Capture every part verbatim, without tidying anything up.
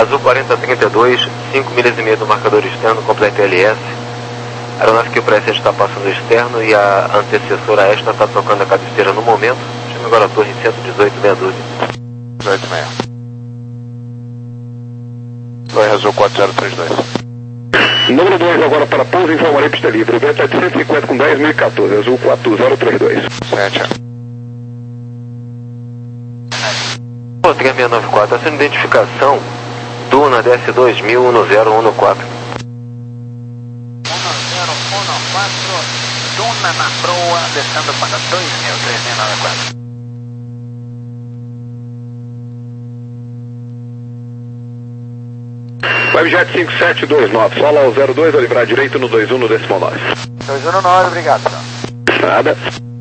Azul quarenta trinta e dois, cinco milhas e meia do marcador externo, completa L S. A aeronave que o presente está passando externo e a antecessora esta está tocando a cabeceira no momento. Chama agora a torre cento e dezoito, meia dúzia. dezoito meia. Torre Azul quatro zero três dois. Número dois agora para pouso e informarei pista livre. O vento é de cento e cinquenta com dez, mil e quatorze, Azul quatro zero três dois. sete. três seis nove quatro, essa identificação Duna D S dois mil um zero um quatro. um zero um quatro, Duna na proa, descendo para dois mil, três seis nove quatro. Webjet cinco sete dois nove, sola ao zero dois, a livrar direito no dois um no decimal nove. dois um nove, obrigado, senhor. Nada.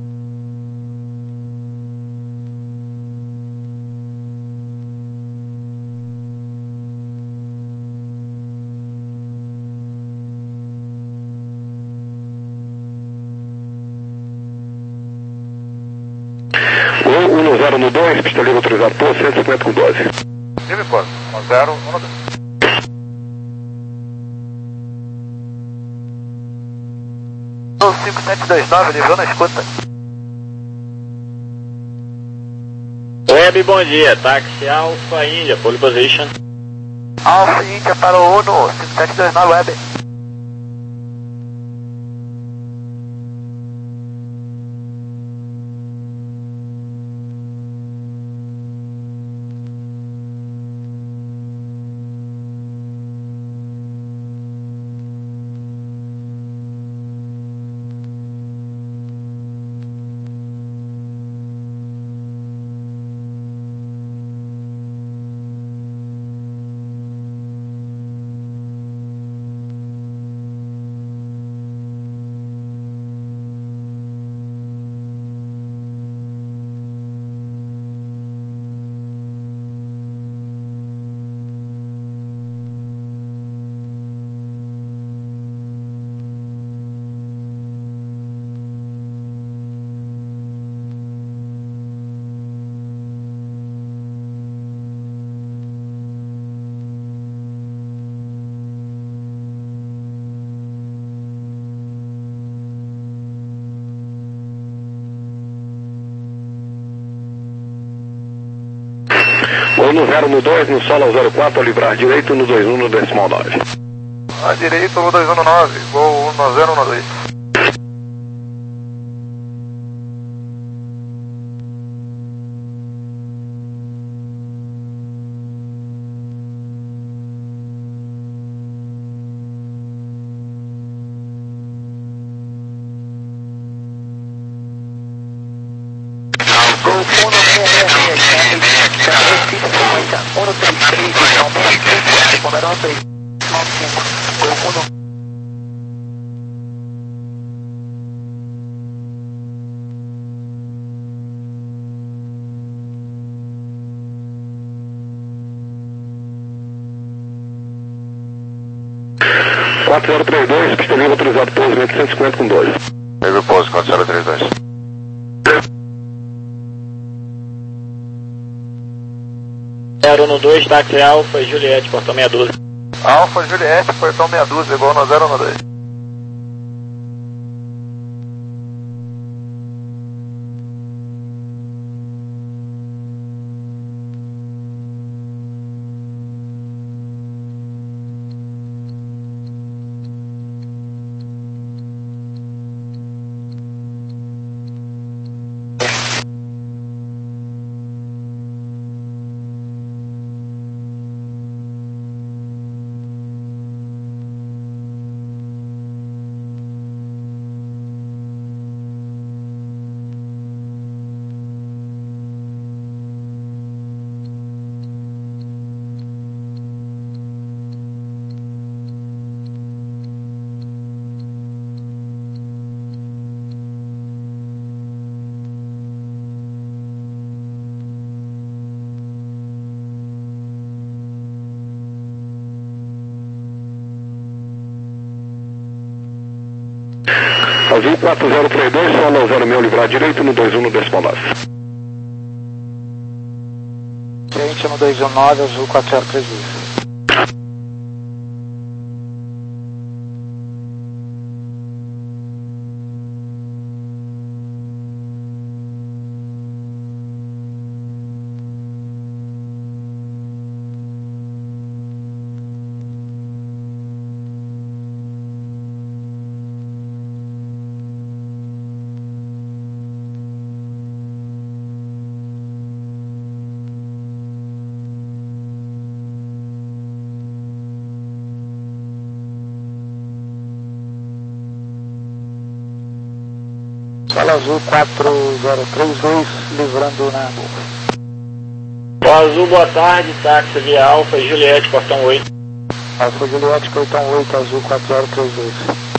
Gol um zero no dois, pista livre autorizado por cento e cinquenta com doze. Livre posto, um zero um dois. cinco sete dois nove, livrou na escuta. Web, bom dia, táxi Alfa Índia, pole position. Alfa Índia para o Uno, cinco sete dois nove, Web. Ou no zero no dois, no solo ao zero quatro, a livrar direito no dois um no decimal nove. A direito no dois um nove, gol um zero um dois. quatro zero três dois, pista livre autorizado pouso, cento e cinquenta com doze. Livre pouso, quatro zero três dois. zero no dois, táxi Alfa Juliette, portão meia dúzia. Alfa Juliette, portão meia dúzia, igual no zero um dois. Azul quatro zero três dois, solo ao zero meio, livrar direito no dois um no decimal nove. Gente, no dois um nove, Azul quatro zero três dois. Sala Azul quatro zero três dois, livrando na boca. Sala Azul, boa tarde, táxi via Alfa e Juliette, portão oito. Alfa Juliette, portão oito, Azul quatro zero três dois.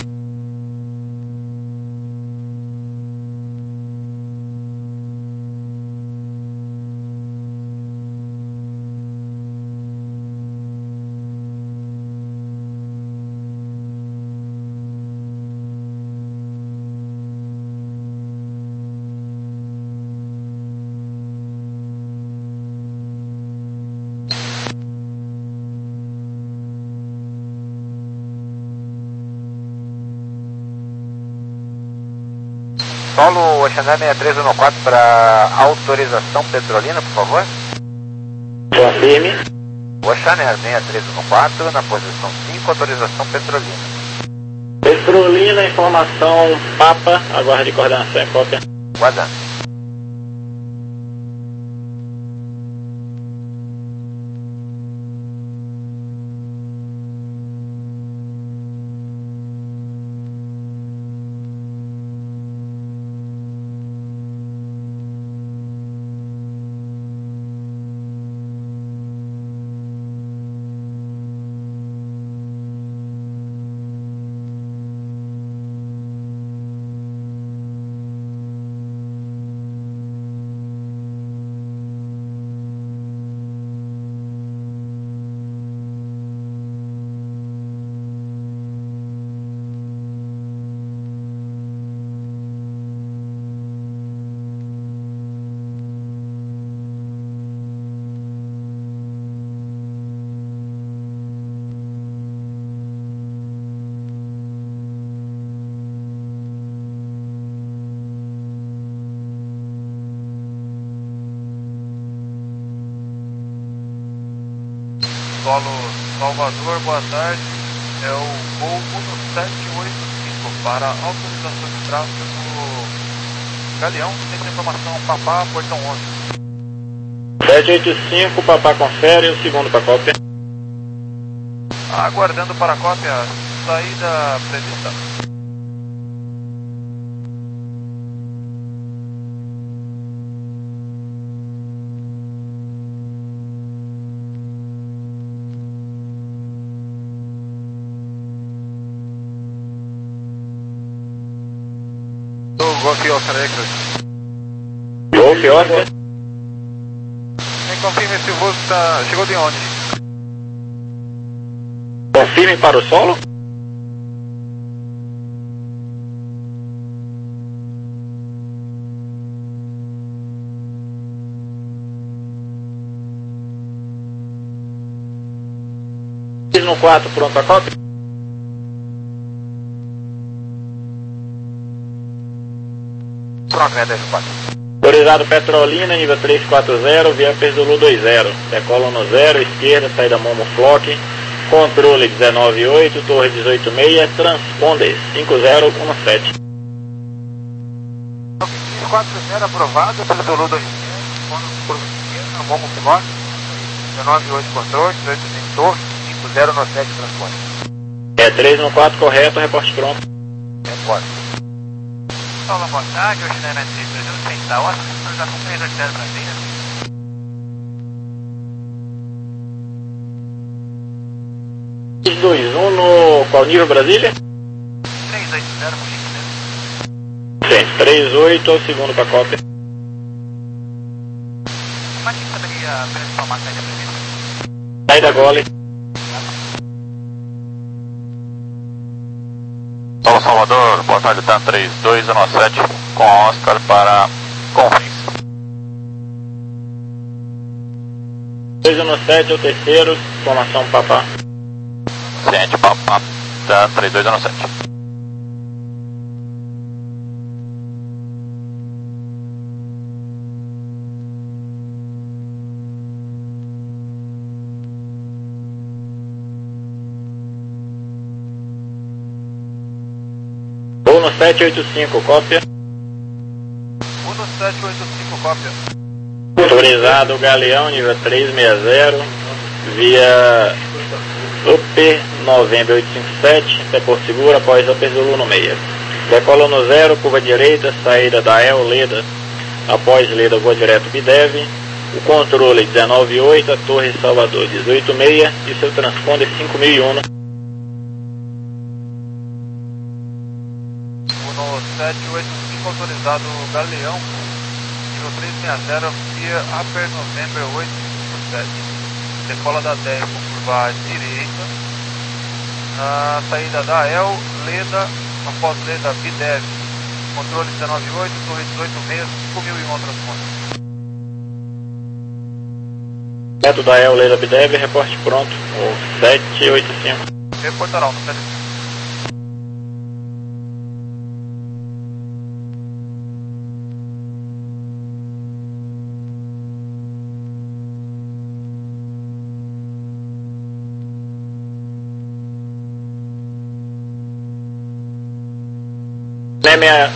Solo Oxané seis três um quatro para autorização Petrolina, por favor. Confirme. Oxané seis três um quatro na posição cinco, autorização Petrolina. Petrolina, informação Papa, aguarde coordenação em cópia. Guardando. Solo Salvador, boa tarde. É o voo um sete oito cinco para autorização de tráfego do Galeão. Tem informação Papá, portão onze. sete oito cinco, Papá confere, o segundo para cópia. Aguardando para a cópia, saída prevista. Golf Oscar Extra. Golf Oscar. Me confirme se o voo tá... chegou de onde? Confirme para o solo. No quatro, pronto a cópia. Pronto, né, dez quatro. Autorizado Petrolina, nível três quatro zero, via Zulu dois zero. Decola no zero, esquerda, saída Momo Flock. Controle dezenove oito, torre dezoito seis, transponder cinco zero um sete. três quatro zero aprovado, pelo Zulu dois zero. Por esquerda, Momo Flock. dezenove oito controle, dezoito seis torre, cinco zero um sete transponder. É três um quatro correto, reporte pronto. Reporte. Olá, boa tarde, hoje na M S trezentos e trinta horas, autorização três oito zero Brasília. três dois um no qual nível, Brasília? três oito zero, por Sim, três oito é o segundo para cópia. Mas que poderia informar a saída prevista? Saída gole. Solo Salvador, boa tarde, TAM três dois um sete com Oscar para Confins. dois um sete é o terceiro, informação Papá. Ciente, Papá, TAM três dois um sete. Voo no sete oito cinco, cópia. Uno sete oito cinco, cópia. Autorizado Galeão, nível três seis zero, via Upper Novembro oito cinco sete, até Porto Seguro, após Upper Zulu no meio. Decola no zero, curva direita, saída da El Leda. Após Leda, voo direto Bidev. O controle dezenove oito, a Torre Salvador dezoito seis e seu transponder cinco mil e um. No sete oito cinco autorizado Galeão, nível três seis zero, via Upper November oito cinco sete. Decola da dez com curva direita. Na saída da El Leda, após Leda Bidev. Controle dezenove oito, Torre dezoito seis, cinco mil e um transponder. Reto da El Leda Bidev, reporte pronto, o sete oito cinco. Reportará no sete. Minha...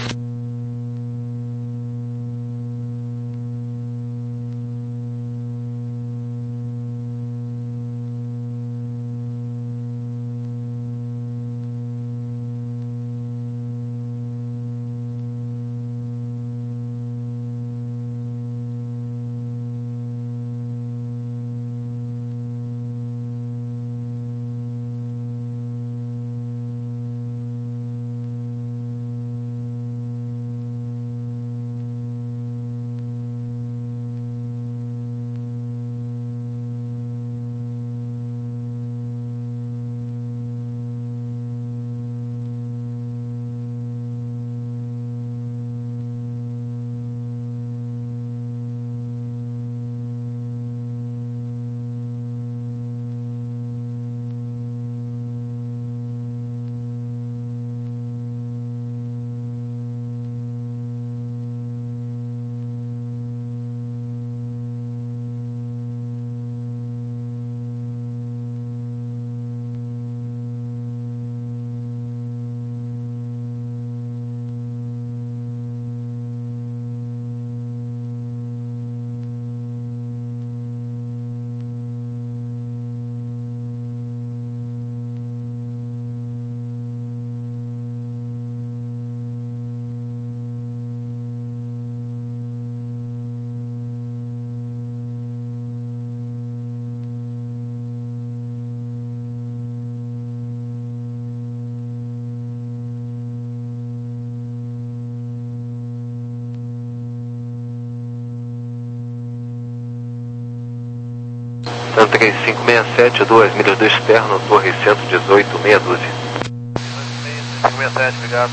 três cinco seis sete, duas milhas do externo, Torre cento e dezoito, meia dúzia. cinco seis sete, obrigado.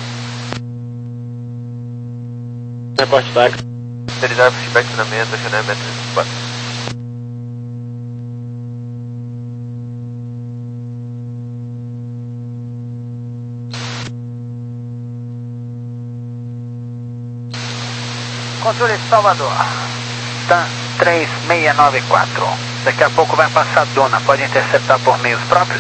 Reporte táxi. Realizar feedback na mesa, Renan Metro quatro. Controle Salvador, TAM três seis nove quatro. Daqui a pouco vai passar Duna, pode interceptar por meios próprios?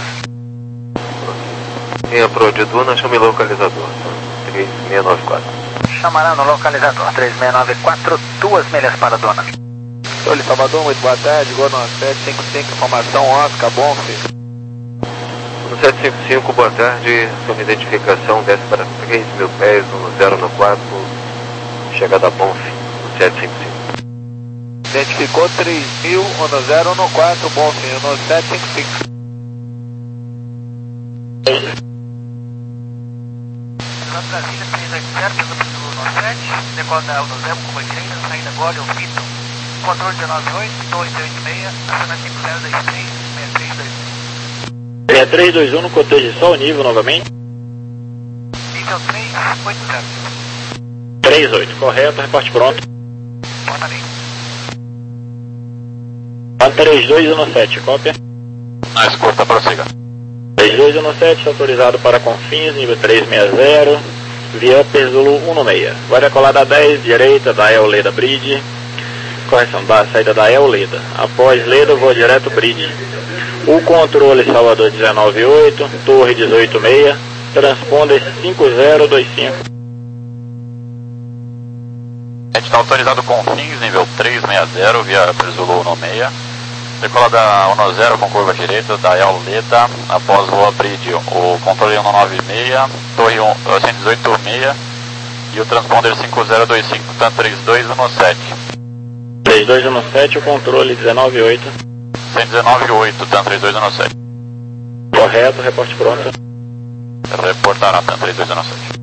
Quem é pro de Duna, chame localizador, três seis nove quatro. Chamará no localizador, três seis nove quatro, duas milhas para Duna. Controle Salvador, muito boa tarde, Gordon sete cinco cinco, informação Oscar, bom filho. No sete cinco cinco, boa tarde, sua identificação desce para três mil pés, no zero no quatro, chegada a Bonf, no sete cinco cinco. Identificou três mil, no zero no quatro, bom filho, no sete cinco cinco. Brasília três oito zero, pelo pelo no sete, decola da no zero, curva direita, saída agora, eu Vitor. Controle dezenove oito, dois oito seis, acena cinco zero dois três, seis três dois um. seis três dois um, no cotejo só o nível novamente. Nível três oito zero. três oito, correto, reporte pronto. Bota bem. três dois um sete, cópia. Na escuta, prossiga. três dois um sete, autorizado para Confins, nível três seis zero, via Upper Zulu um seis. Vai decolar da dez, direita da El Leda Bridge. Correção da saída da El Leda. Após Leda, vou direto Bridge. O controle Salvador dezenove oito, Torre dezoito seis, transponder cinco zero dois cinco. A gente está autorizado Confins, nível três seis zero, via Upper Zulu um seis. Decola da um zero com curva direita, da Yauleda, após o abrid, o controle um nove seis, torre cento e dezoito seis e o transponder cinco zero dois cinco, TAM três dois um sete. três dois um sete, o controle dezenove oito. cento e dezenove oito, TAM três dois um sete. Correto, reporte pronto. Reportará TAM três dois um sete.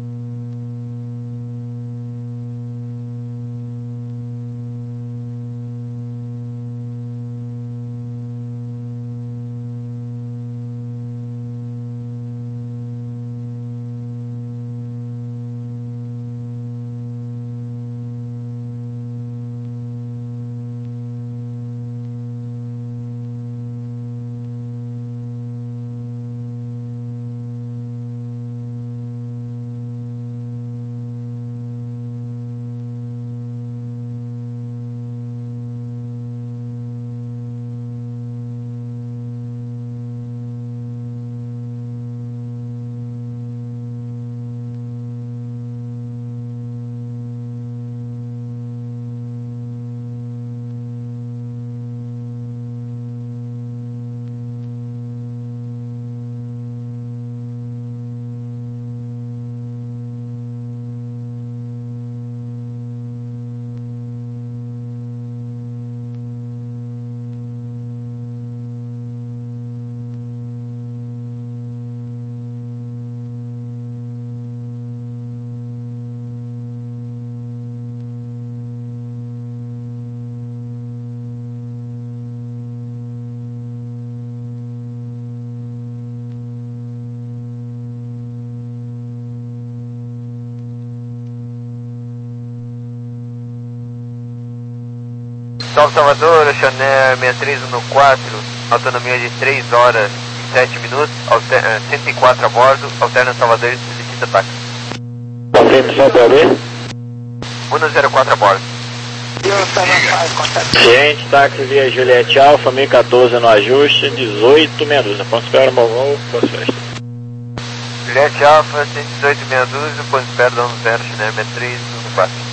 Salve Salvador, Chanel seis três um quatro, autonomia de três horas e sete minutos, alter, cento e quatro a bordo, alterna Salvador e solicita táxi. Confirme só para ver. um zero quatro a bordo. Ciente, táxi via Juliette Alfa, mil e quatorze no ajuste, dezoito meia dúzia. Ponto espera, Mogol, Poço Festa. Juliette Alfa, cento e dezoito meia dúzia, ponto espera, dando zero, Chanel seis três um quatro.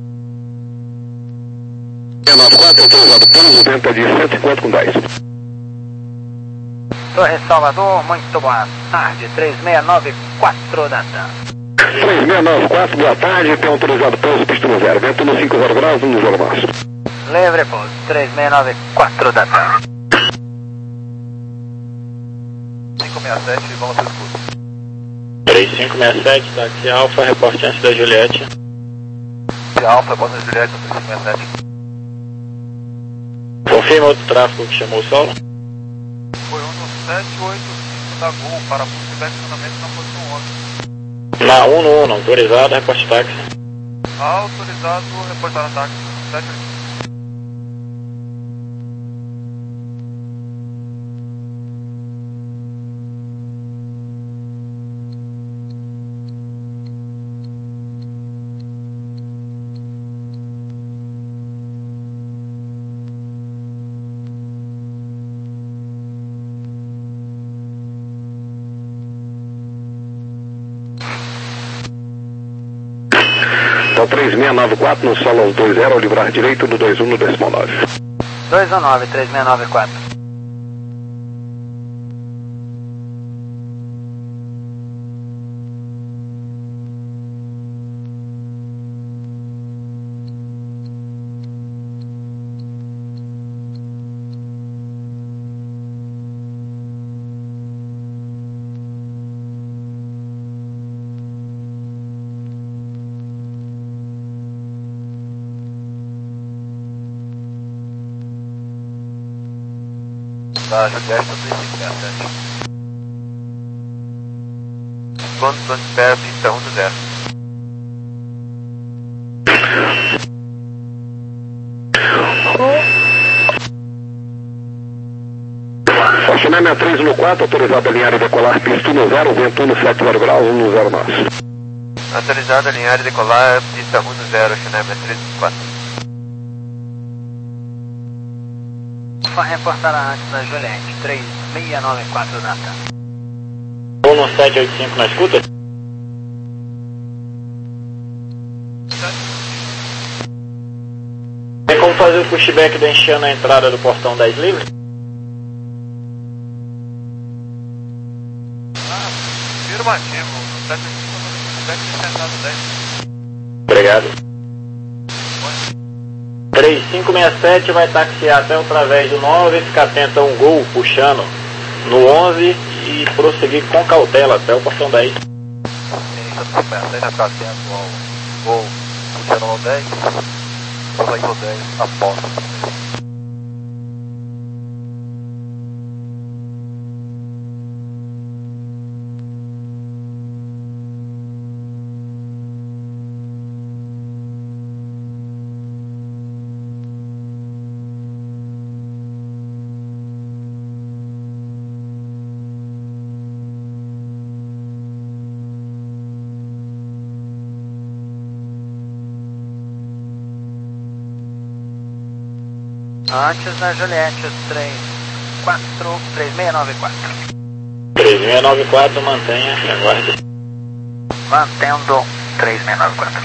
nove quatro, autorizado pouso, vento de cento e cinquenta com dez. Torre Salvador, muito boa tarde, três seis nove quatro da TAM. três seis nove quatro, boa tarde, tem autorizado pouso, pista no zero, vento no cinco zero graus, no zero março. Livre pouso, três seis nove quatro da TAM. cinco seis sete, vamos ao escudo. três cinco seis sete, táxi Alfa, reporte antes da Juliette. De Alfa, Bota Juliette, três cinco seis sete. Confirma outro tráfego que chamou o solo. Foi um no sete oito cinco da Gol, para busca de estacionamento na posição onze. Na um no um, autorizado, reporte táxi. Autorizado, reportar ataque, sete oito. Então três seis nove quatro no solo aos dois zero, ao livrar direito do dois um no decimal nove. dois um nove, três seis nove quatro. Da Juliette, três cinco seis sete. Quando quando espera, pista um zero. Chanel seis três um quatro, autorizado a alinhar e decolar, pista um zero, vento no sete zero graus, um zero março. Autorizado a alinhar e decolar, pista um zero, Chanel seis três um quatro. Reportará antes da Juliette, três seis nove quatro da TAM. um no sete oito cinco na escuta. Tem como fazer o pushback deixando a entrada do portão dez livre. Ah, afirmativo. sete pushback deixando a entrada dez. Obrigado. três cinco seis sete vai taxiar até o través do nove, ficar atento a um gol puxando no onze e prosseguir com cautela até o portão dez. Sim, já ficar atento ao gol puxando no dez, prosseguir no dez após. Antes na Juliette, três quatro três seis nove quatro. três seis nove quatro, mantenha, aguarde. Mantendo três seis nove quatro.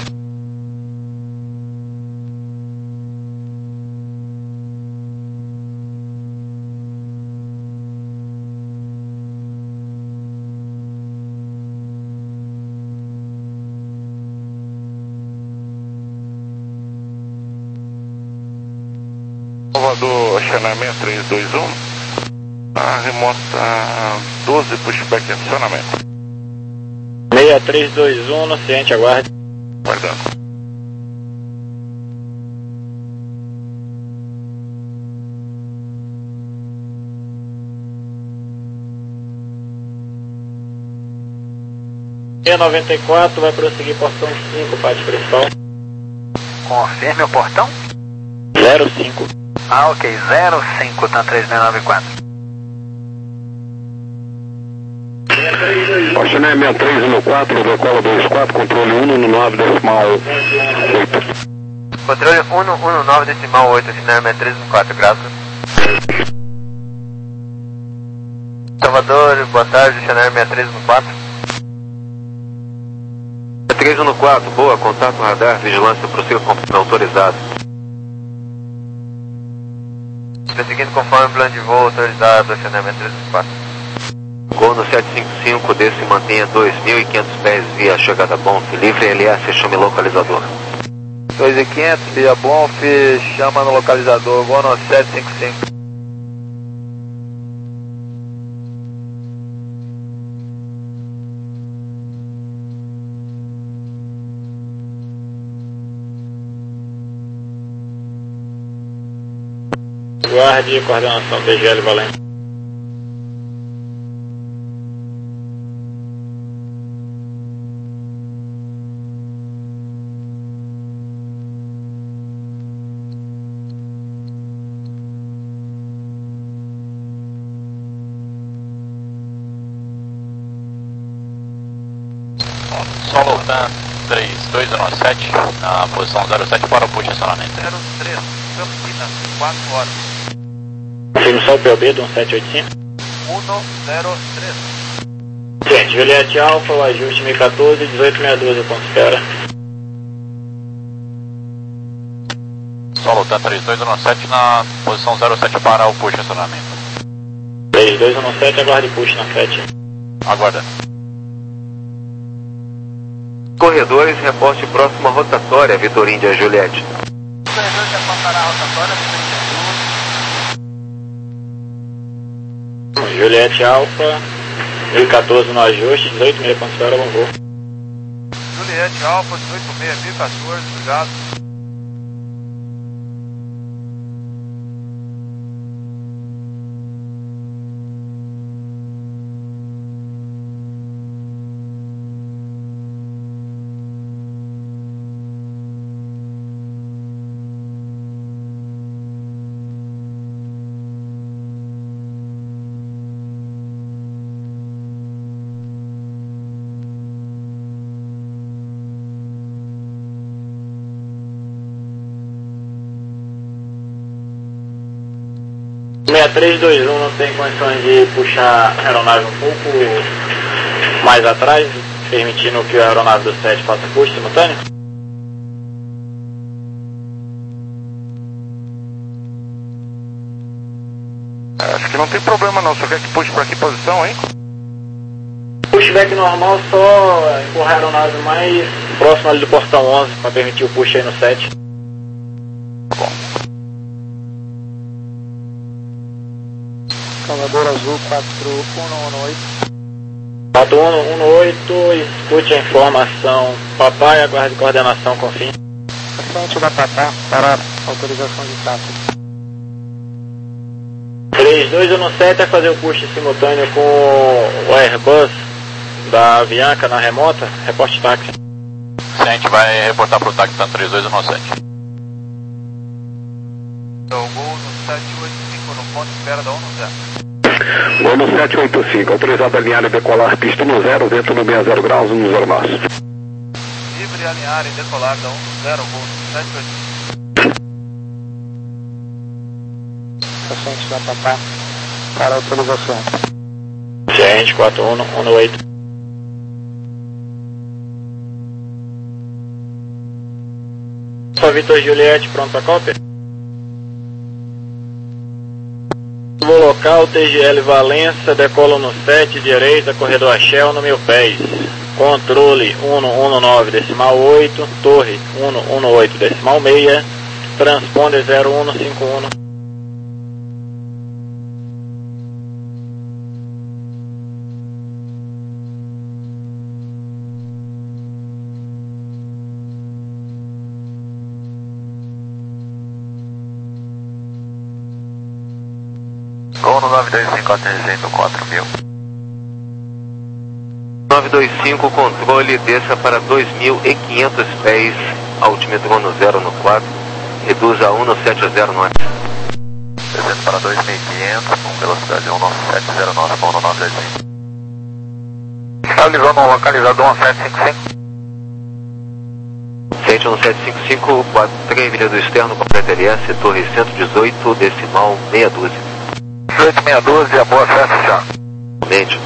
Salvador, Xanai seis três dois um, a remota doze, pushback em acionamento. seis três dois um, no ciente, aguarde. Guardando. seis noventa e quatro vai prosseguir portão cinco, parte principal. Confirme o portão? zero cinco. Ah, ok, zero cinco, tá três seis nove quatro. Xanai seis três um quatro, decola dois quatro, controle um no nove decimal oito. Controle um no nove decimal oito, Xanai seis três um quatro, graças. Salvador, boa tarde, Xanai seis três um quatro. seis três um quatro, boa, contato radar, vigilância, prossiga com autorizado. Perseguindo conforme plano de voo autorizado, Xanai seis três um quatro. Gol no sete cinco cinco, desce e mantenha dois mil e quinhentos pés via chegada Bonf, livre L S, chame localizador. dois mil e quinhentos, via Bonf, chama no localizador, gol no sete cinco cinco. Guarde, coordenação T G L Valente. Solo Tan três dois um sete, na posição zero sete para o posicionamento. zero três, Campinas, quatro horas. Firme só o P O B do um sete oito cinco. um zero três. Gente, Juliette Alfa, o ajuste mil e quatorze, dezoito sessenta e dois, ponto espera. Solo Tan três dois um sete, na posição zero sete para o posicionamento. três dois um sete, aguarde push na sete. Aguardando. Corredores, reporte próxima rotatória, Vitor Índia Juliette. Corredor já passará a rotatória, Juliette Alfa, mil e quatorze no ajuste, dezoito sessenta, ponto espera, bom voo. Juliette Alfa, dezoito sessenta, mil e quatorze, obrigado. seis três dois um não tem condições de puxar a aeronave um pouco mais atrás, permitindo que a aeronave do sete faça push simultâneo? Acho que não tem problema não, só quer que puxe pra que posição, hein? Pushback normal, só empurrar a aeronave mais próximo ali do portão onze para permitir o push aí no sete. Bom. Salvador Azul quatro um um oito. quatro um um oito, escute a informação. Papai, aguarde coordenação com fim. Frente da Papá para autorização de tráfego. três dois um sete é fazer o push simultâneo com o Airbus da Avianca na remota, reporte táxi. Sim, a gente vai reportar para o táxi tanto três dois um sete. Então, o gol no sete oito cinco no ponto de espera da ONU zero. Voo no sete oito cinco, autorizado a alinhar e decolar, pista no zero, vento no sessenta graus, no zero máximo. Livre alinhar e decolar da ONU zero, gol no sete oito cinco. Frente da Papá para autorização. Gente, quatro um um oito. Só Vitor Juliette, pronto para cópia? No local, T G L Valença, decola no sete, direita, corredor Axel, no mil pés. Controle um um nove, decimal oito, torre um um oito, decimal seis, transponder zero um cinco um. Gol no nove dois cinco, atingindo quatro mil. nove dois cinco, controle, desça para dois mil e quinhentos pés, altímetro no zero no quatro, reduza a um no sete zero nove. Descendo para dois mil e quinhentos, com velocidade um nove sete zero nove, com nove dois cinco. Estabilizando o localizador um sete cinco cinco. Sente um sete cinco cinco, três milhas do externo, completa L S, torre cento e dezoito, decimal meia dúzia. dezoito meia dúzia, boa acesso já. Mente.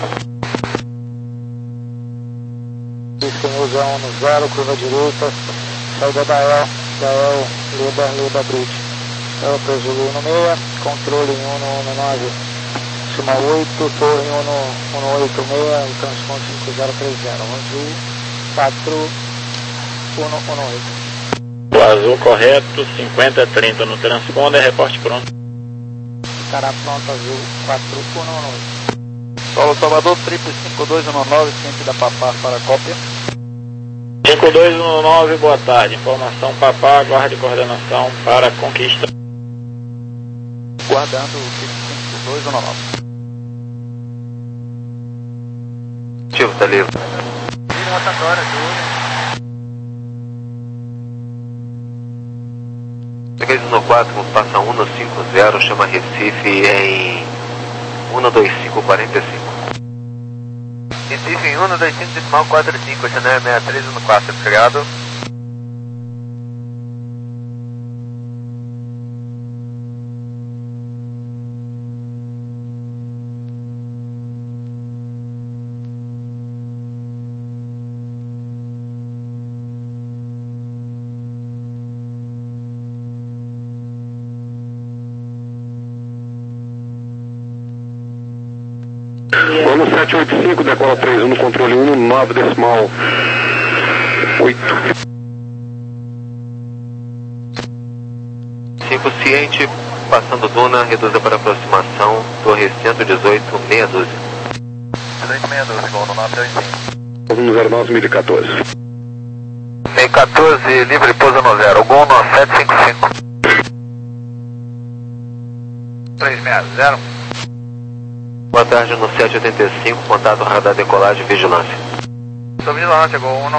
Usa um no zero, curva direita, saída da E L, da E L, Leda, Leda Bridge. Delta Zulu no meia, controle em um um nove, cima oito, torre um um oito seis, o transponder cinco zero três zero, Azul quatro um um oito. O azul correto, cinquenta trinta no transponder, reporte pronto. Estará pronto Azul quatro um um oito. Solo Salvador, triplo cinco dois um nove, ciente da Papá para cópia. cinco dois um nove, boa tarde. Informação Papá, aguarde coordenação para conquista. Guardando o cinco dois um nove. Ativo, tá livre. Livre rotatória, Júlio. três um quatro, passa um no cinco zero, chama Recife em um dois cinco quatro cinco. Recife em um dois cinco decimal quatro cinco, esse não é sessenta e três um quatro, obrigado. Vamos sete oito cinco, decola três um no controle um nove decimal oito. cinco ciente, passando Duna, reduza para aproximação, torre cento e dezoito, meia dúzia. dezoito, meia dúzia, gol no nove dois cinco. No zero nove, mil e quatorze. mil e quatorze, livre, pousa no zero, gol no sete cinco cinco. três seis zero. Boa tarde no sete oitenta e cinco, contato radar decolagem vigilância. Sou vigilância, gol um